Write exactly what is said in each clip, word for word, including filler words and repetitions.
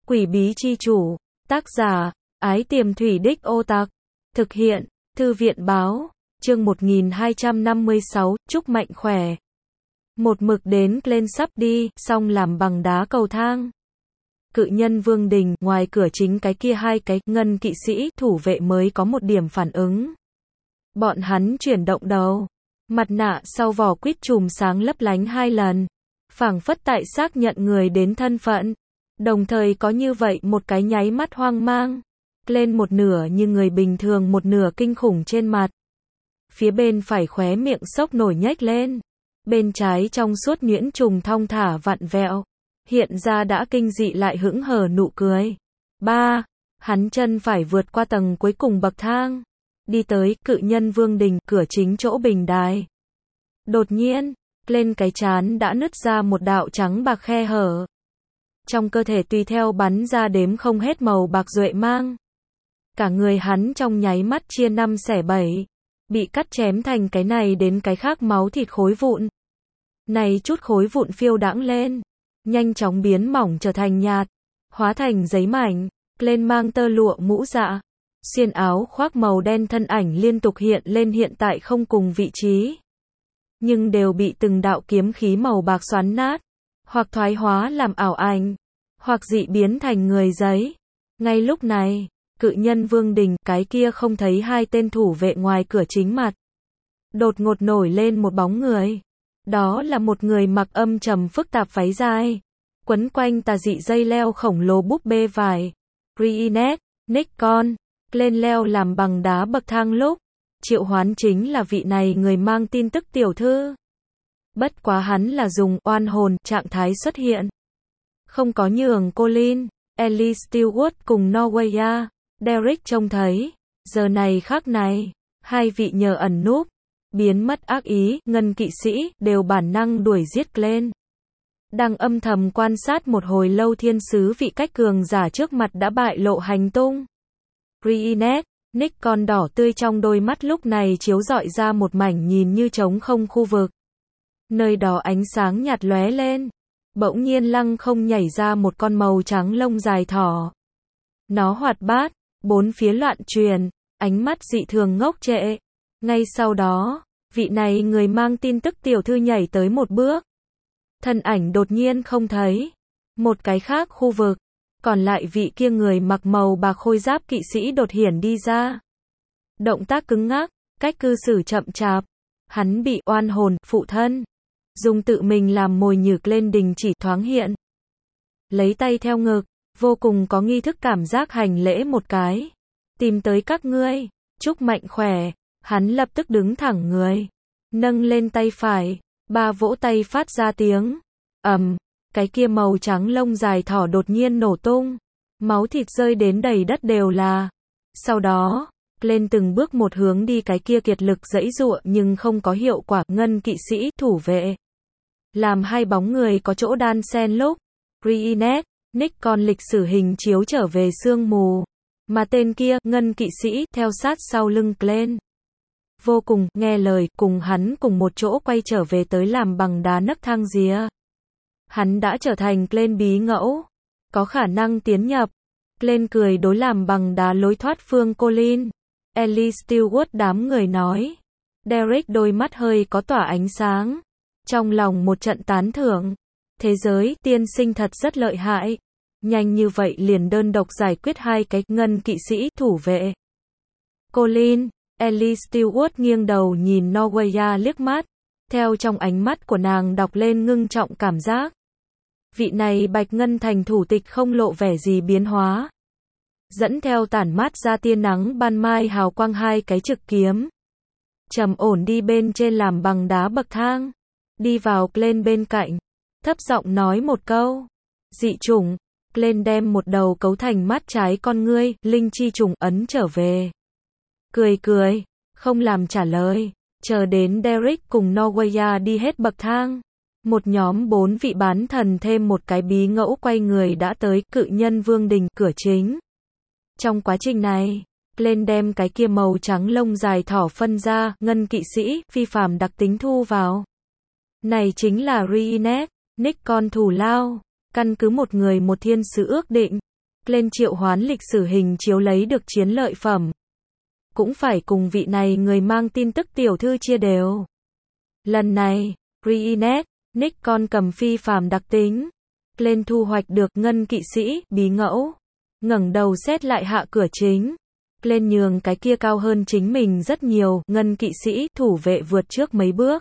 Quỷ bí chi chủ, tác giả, Ái Tiềm Thủy Đích Ô Tạc, thực hiện, Thư viện báo, chương một nghìn hai trăm năm mươi sáu, chúc mạnh khỏe. Một mực đến lên sắp đi, xong làm bằng đá cầu thang. Cự nhân Vương Đình, ngoài cửa chính cái kia hai cái, ngân kỵ sĩ, thủ vệ mới có một điểm phản ứng. Bọn hắn chuyển động đầu. Mặt nạ sau vỏ quýt chùm sáng lấp lánh hai lần. Phảng phất tại xác nhận người đến thân phận. Đồng thời có như vậy một cái nháy mắt hoang mang. Lên một nửa như người bình thường, một nửa kinh khủng trên mặt. Phía bên phải khóe miệng sốc nổi nhếch lên. Bên trái trong suốt nhuyễn trùng thong thả vặn vẹo. Hiện ra đã kinh dị lại hững hờ nụ cười. Ba, hắn chân phải vượt qua tầng cuối cùng bậc thang. Đi tới cự nhân Vương Đình, cửa chính chỗ bình đài. Đột nhiên, lên cái trán đã nứt ra một đạo trắng bạc khe hở. Trong cơ thể tùy theo bắn ra đếm không hết màu bạc duệ mang. Cả người hắn trong nháy mắt chia năm xẻ bảy. Bị cắt chém thành cái này đến cái khác máu thịt khối vụn. Này chút khối vụn phiêu đãng lên. Nhanh chóng biến mỏng trở thành nhạt. Hóa thành giấy mảnh. Lên mang tơ lụa mũ dạ. Xiên áo khoác màu đen thân ảnh liên tục hiện lên hiện tại không cùng vị trí. Nhưng đều bị từng đạo kiếm khí màu bạc xoắn nát. Hoặc thoái hóa làm ảo ảnh. Hoặc dị biến thành người giấy. Ngay lúc này, cự nhân Vương Đình, cái kia không thấy hai tên thủ vệ ngoài cửa chính mặt. Đột ngột nổi lên một bóng người. Đó là một người mặc âm trầm phức tạp váy dài. Quấn quanh tà dị dây leo khổng lồ búp bê vải. Reenact, Nikon. Lên leo làm bằng đá bậc thang lúc. Triệu Hoán chính là vị này người mang tin tức tiểu thư. Bất quá hắn là dùng oan hồn trạng thái xuất hiện. Không có nhường Colin, Ellie Stewart cùng Norwaya, Derek trông thấy. Giờ này khắc này, hai vị nhờ ẩn núp, biến mất ác ý, ngân kỵ sĩ, đều bản năng đuổi giết lên. Đang âm thầm quan sát một hồi lâu thiên sứ vị cách cường giả trước mặt đã bại lộ hành tung. Reenact, Nikon đỏ tươi trong đôi mắt lúc này chiếu rọi ra một mảnh nhìn như trống không khu vực. Nơi đó ánh sáng nhạt lóe lên. Bỗng nhiên lăng không nhảy ra một con màu trắng lông dài thỏ. Nó hoạt bát, bốn phía loạn truyền, ánh mắt dị thường ngốc trệ. Ngay sau đó, vị này người mang tin tức tiểu thư nhảy tới một bước. Thân ảnh đột nhiên không thấy. Một cái khác khu vực. Còn lại vị kia người mặc màu bạc khôi giáp kỵ sĩ đột hiển đi ra. Động tác cứng ngắc, cách cư xử chậm chạp. Hắn bị oan hồn, phụ thân. Dùng tự mình làm mồi nhử lên đình chỉ thoáng hiện. Lấy tay theo ngực, vô cùng có nghi thức cảm giác hành lễ một cái. Tìm tới các ngươi, chúc mạnh khỏe. Hắn lập tức đứng thẳng người. Nâng lên tay phải, ba vỗ tay phát ra tiếng. ầm. Cái kia màu trắng lông dài thỏ đột nhiên nổ tung. Máu thịt rơi đến đầy đất đều là. Sau đó, lên từng bước một hướng đi cái kia kiệt lực giãy giụa nhưng không có hiệu quả, ngân kỵ sĩ, thủ vệ. Làm hai bóng người có chỗ đan xen lúc. Reenact, Nikon lịch sử hình chiếu trở về sương mù. Mà tên kia, ngân kỵ sĩ, theo sát sau lưng lên. Vô cùng, nghe lời, cùng hắn cùng một chỗ quay trở về tới làm bằng đá nấc thang rìa. Hắn đã trở thành Glenn bí ngẫu. Có khả năng tiến nhập. Glenn cười đối làm bằng đá lối thoát phương Colin. Ellie Stewart đám người nói. Derek đôi mắt hơi có tỏa ánh sáng. Trong lòng một trận tán thưởng. Thế giới, tiên sinh thật rất lợi hại. Nhanh như vậy liền đơn độc giải quyết hai cái ngân kỵ sĩ, thủ vệ. Colin, Ellie Stewart nghiêng đầu nhìn Norwaya liếc mắt. Theo trong ánh mắt của nàng đọc lên ngưng trọng cảm giác. Vị này Bạch Ngân Thành thủ tịch không lộ vẻ gì biến hóa. Dẫn theo tản mát ra tia nắng ban mai hào quang hai cái trực kiếm. Trầm ổn đi bên trên làm bằng đá bậc thang. Đi vào lên bên cạnh. Thấp giọng nói một câu. Dị chủng. Lên đem một đầu cấu thành mắt trái con ngươi, linh chi trùng ấn trở về. Cười cười. Không làm trả lời. Chờ đến Derek cùng Norwaya đi hết bậc thang. Một nhóm bốn vị bán thần thêm một cái bí ngẫu quay người đã tới cự nhân Vương Đình, cửa chính. Trong quá trình này, lên đem cái kia màu trắng lông dài thỏ phân ra, ngân kỵ sĩ, phi phàm đặc tính thu vào. Này chính là Reenact, Nikon thù lao. Căn cứ một người một thiên sứ ước định, Lên triệu hoán lịch sử hình chiếu lấy được chiến lợi phẩm. Cũng phải cùng vị này người mang tin tức tiểu thư chia đều. Lần này, Reenet, Nick con cầm phi phàm đặc tính. Lên thu hoạch được ngân kỵ sĩ, bí ngẫu. Ngẩng đầu xét lại hạ cửa chính. Lên nhường cái kia cao hơn chính mình rất nhiều, ngân kỵ sĩ, thủ vệ vượt trước mấy bước.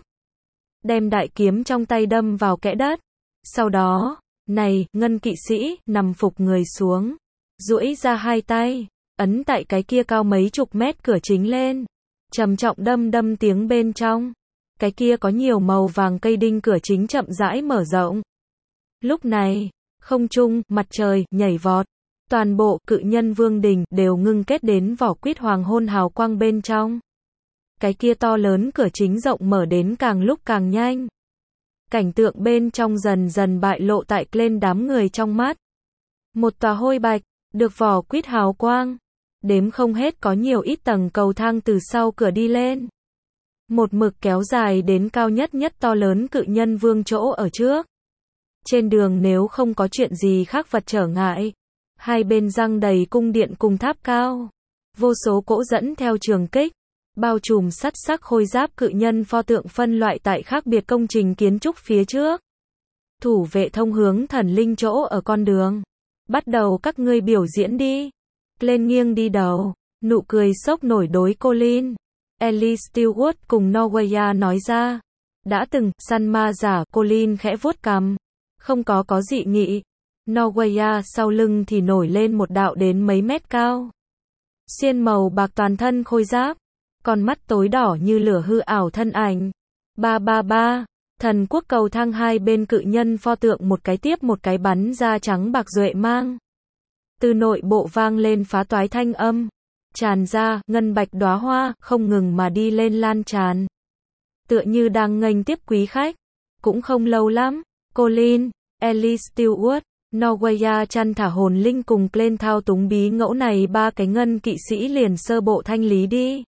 Đem đại kiếm trong tay đâm vào kẽ đất. Sau đó, này, ngân kỵ sĩ, nằm phục người xuống. Duỗi ra hai tay, ấn tại cái kia cao mấy chục mét cửa chính lên. Trầm trọng đâm đâm tiếng bên trong. Cái kia có nhiều màu vàng cây đinh cửa chính chậm rãi mở rộng. Lúc này, không trung, mặt trời, nhảy vọt. Toàn bộ, cự nhân vương đình, đều ngưng kết đến vỏ quýt hoàng hôn hào quang bên trong. Cái kia to lớn cửa chính rộng mở đến càng lúc càng nhanh. Cảnh tượng bên trong dần dần bại lộ tại lên đám người trong mắt. Một tòa hôi bạch, được vỏ quýt hào quang. Đếm không hết có nhiều ít tầng cầu thang từ sau cửa đi lên. Một mực kéo dài đến cao nhất nhất to lớn cự nhân vương chỗ ở trước. Trên đường nếu không có chuyện gì khác vật trở ngại. Hai bên răng đầy cung điện cùng tháp cao. Vô số cỗ dẫn theo trường kích. Bao trùm sắt sắc khôi giáp cự nhân pho tượng phân loại tại khác biệt công trình kiến trúc phía trước. Thủ vệ thông hướng thần linh chỗ ở con đường. Bắt đầu các ngươi biểu diễn đi. Lên nghiêng đi đầu. Nụ cười sốc nổi đối Colin. Ellie Stewart cùng Norwaya nói ra. Đã từng, săn ma giả, Colin khẽ vuốt cằm. Không có có dị nghị. Norwaya sau lưng thì nổi lên một đạo đến mấy mét cao. Xiên màu bạc toàn thân khôi giáp. Con mắt tối đỏ như lửa hư ảo thân ảnh. Ba ba ba. Thần quốc cầu thang hai bên cự nhân pho tượng một cái tiếp một cái bắn ra trắng bạc duệ mang. Từ nội bộ vang lên phá toái thanh âm. Tràn ra, ngân bạch đóa hoa, không ngừng mà đi lên lan tràn. Tựa như đang nghênh tiếp quý khách. Cũng không lâu lắm. Colin, Ellie Stewart, Norwaya chăn thả hồn linh cùng lên thao túng bí ngẫu này ba cái ngân kỵ sĩ liền sơ bộ thanh lý đi.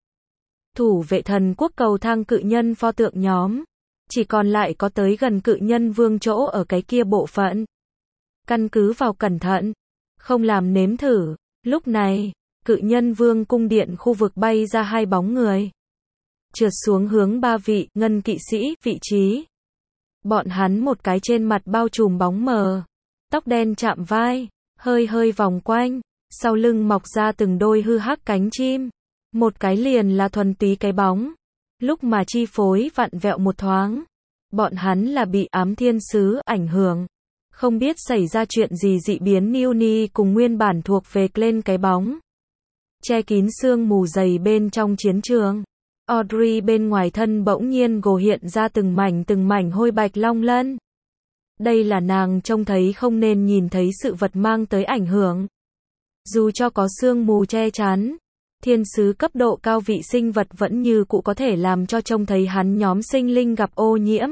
Thủ vệ thần quốc cầu thang cự nhân pho tượng nhóm. Chỉ còn lại có tới gần cự nhân vương chỗ ở cái kia bộ phận. Căn cứ vào cẩn thận. Không làm nếm thử. Lúc này, cự nhân vương cung điện khu vực bay ra hai bóng người. Trượt xuống hướng ba vị, ngân kỵ sĩ, vị trí. Bọn hắn một cái trên mặt bao trùm bóng mờ. Tóc đen chạm vai, hơi hơi vòng quanh. Sau lưng mọc ra từng đôi hư hắc cánh chim. Một cái liền là thuần túy cái bóng. Lúc mà chi phối vặn vẹo một thoáng. Bọn hắn là bị ám thiên sứ ảnh hưởng. Không biết xảy ra chuyện gì dị biến Newny cùng nguyên bản thuộc về lên cái bóng. Che kín sương mù dày bên trong chiến trường. Audrey bên ngoài thân bỗng nhiên gồ hiện ra từng mảnh từng mảnh hôi bạch long lân. Đây là nàng trông thấy không nên nhìn thấy sự vật mang tới ảnh hưởng. Dù cho có sương mù che chắn. Thiên sứ cấp độ cao vị sinh vật vẫn như cũ có thể làm cho trông thấy hắn nhóm sinh linh gặp ô nhiễm.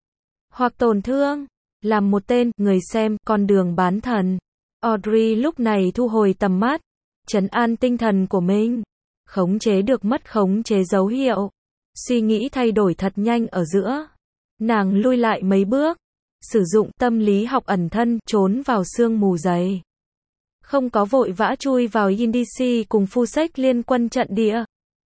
Hoặc tổn thương. Làm một tên, người xem, con đường bán thần. Audrey lúc này thu hồi tầm mắt. Trấn an tinh thần của mình. Khống chế được mất khống chế dấu hiệu. Suy nghĩ thay đổi thật nhanh ở giữa. Nàng lui lại mấy bước. Sử dụng tâm lý học ẩn thân, trốn vào sương mù dày. Không có vội vã chui vào Indici cùng phu sách liên quân trận địa.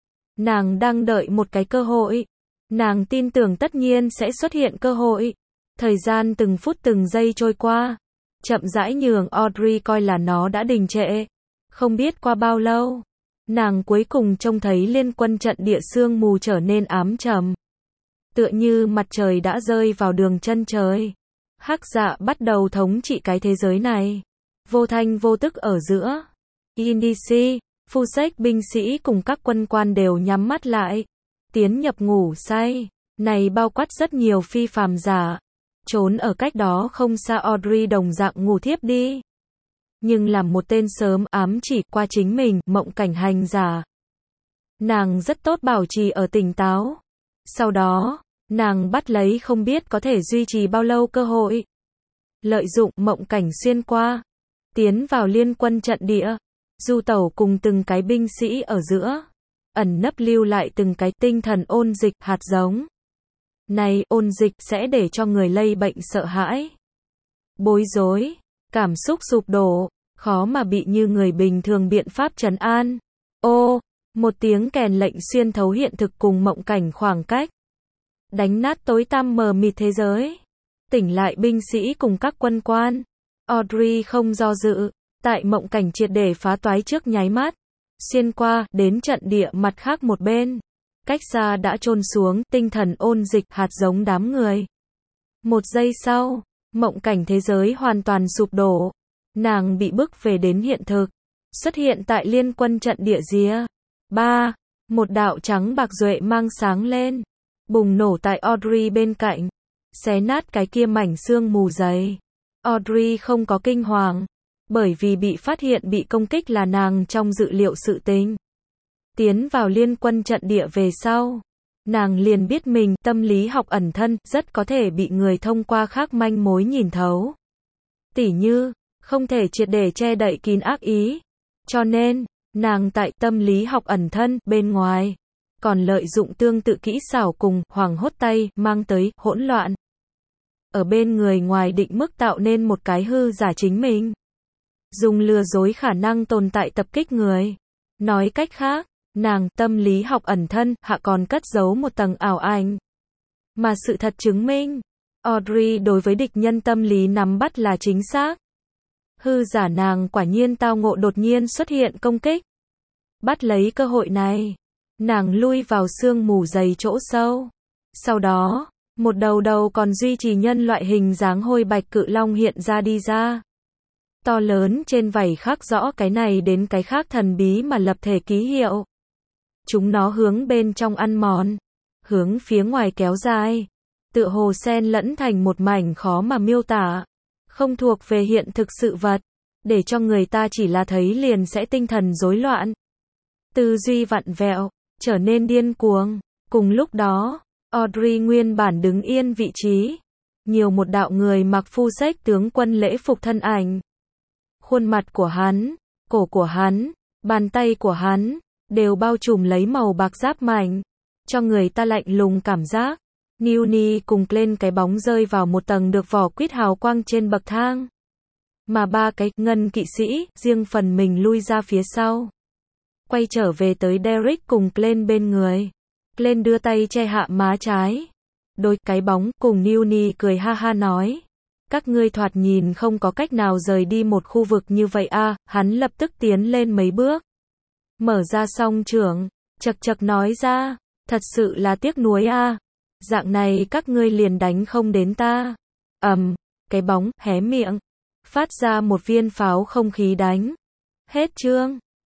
Nàng đang đợi một cái cơ hội. Nàng tin tưởng tất nhiên sẽ xuất hiện cơ hội. Thời gian từng phút từng giây trôi qua. Chậm rãi nhường Audrey coi là nó đã đình trệ. Không biết qua bao lâu. Nàng cuối cùng trông thấy liên quân trận địa sương mù trở nên ám trầm. Tựa như mặt trời đã rơi vào đường chân trời. Hắc dạ bắt đầu thống trị cái thế giới này. Vô thanh vô tức ở giữa. Indici, phu sách binh sĩ cùng các quân quan đều nhắm mắt lại. Tiến nhập ngủ say. Này bao quát rất nhiều phi phàm giả. Trốn ở cách đó không xa Audrey đồng dạng ngủ thiếp đi. Nhưng làm một tên sớm ám chỉ qua chính mình, mộng cảnh hành giả. Nàng rất tốt bảo trì ở tỉnh táo. Sau đó, nàng bắt lấy không biết có thể duy trì bao lâu cơ hội. Lợi dụng mộng cảnh xuyên qua. Tiến vào liên quân trận địa. Du tẩu cùng từng cái binh sĩ ở giữa. Ẩn nấp lưu lại từng cái tinh thần ôn dịch hạt giống. Này, ôn dịch sẽ để cho người lây bệnh sợ hãi. Bối rối. Cảm xúc sụp đổ. khó mà bị như người bình thường biện pháp trấn an. Ô, một tiếng kèn lệnh xuyên thấu hiện thực cùng mộng cảnh khoảng cách. Đánh nát tối tăm mờ mịt thế giới. Tỉnh lại binh sĩ cùng các quân quan. Audrey không do dự, tại mộng cảnh triệt để phá toái trước nháy mắt. Xuyên qua, đến trận địa mặt khác một bên. Cách xa đã chôn xuống, tinh thần ôn dịch, hạt giống đám người. Một giây sau, mộng cảnh thế giới hoàn toàn sụp đổ. Nàng bị bức về đến hiện thực. Xuất hiện tại liên quân trận địa rìa. ba. Một đạo trắng bạc duệ mang sáng lên. Bùng nổ tại Audrey bên cạnh. Xé nát cái kia mảnh xương mù dày. Audrey không có kinh hoàng. Bởi vì bị phát hiện bị công kích là nàng trong dự liệu sự tình. Tiến vào liên quân trận địa về sau. Nàng liền biết mình, tâm lý học ẩn thân, rất có thể bị người thông qua khác manh mối nhìn thấu. Tỉ như, không thể triệt để che đậy kín ác ý. Cho nên, nàng tại tâm lý học ẩn thân, bên ngoài, còn lợi dụng tương tự kỹ xảo cùng, hoảng hốt tay, mang tới, hỗn loạn. Ở bên người ngoài định mức tạo nên một cái hư giả chính mình. Dùng lừa dối khả năng tồn tại tập kích người. Nói cách khác, nàng, tâm lý học ẩn thân, hạ còn cất giấu một tầng ảo ảnh. Mà sự thật chứng minh, Audrey đối với địch nhân tâm lý nắm bắt là chính xác. Hư giả nàng quả nhiên tao ngộ đột nhiên xuất hiện công kích. Bắt lấy cơ hội này, nàng lui vào sương mù dày chỗ sâu. Sau đó, một đầu đầu còn duy trì nhân loại hình dáng hôi bạch cự long hiện ra đi ra. To lớn trên vảy khắc rõ cái này đến cái khác thần bí mà lập thể ký hiệu. Chúng nó hướng bên trong ăn mòn, hướng phía ngoài kéo dài, tựa hồ xen lẫn thành một mảnh khó mà miêu tả, không thuộc về hiện thực sự vật, để cho người ta chỉ là thấy liền sẽ tinh thần rối loạn, tư duy vặn vẹo, trở nên điên cuồng. Cùng lúc đó, Audrey nguyên bản đứng yên vị trí, nhiều một đạo người mặc phu xếch tướng quân lễ phục thân ảnh. Khuôn mặt của hắn, cổ của hắn, bàn tay của hắn, đều bao trùm lấy màu bạc giáp mảnh, cho người ta lạnh lùng cảm giác. Newnie cùng lên cái bóng rơi vào một tầng được vỏ quýt hào quang trên bậc thang. Mà ba cái ngân kỵ sĩ, riêng phần mình lui ra phía sau. Quay trở về tới Derek cùng lên bên người. Lên đưa tay che hạ má trái. Đôi cái bóng cùng Newnie cười ha ha nói. Các ngươi thoạt nhìn không có cách nào rời đi một khu vực như vậy a. À, hắn lập tức tiến lên mấy bước. Mở ra song trưởng, chật chật nói ra, thật sự là tiếc nuối a. À. Dạng này các ngươi liền đánh không đến ta. Ầm, um, cái bóng hé miệng, phát ra một viên pháo không khí đánh. Hết chương.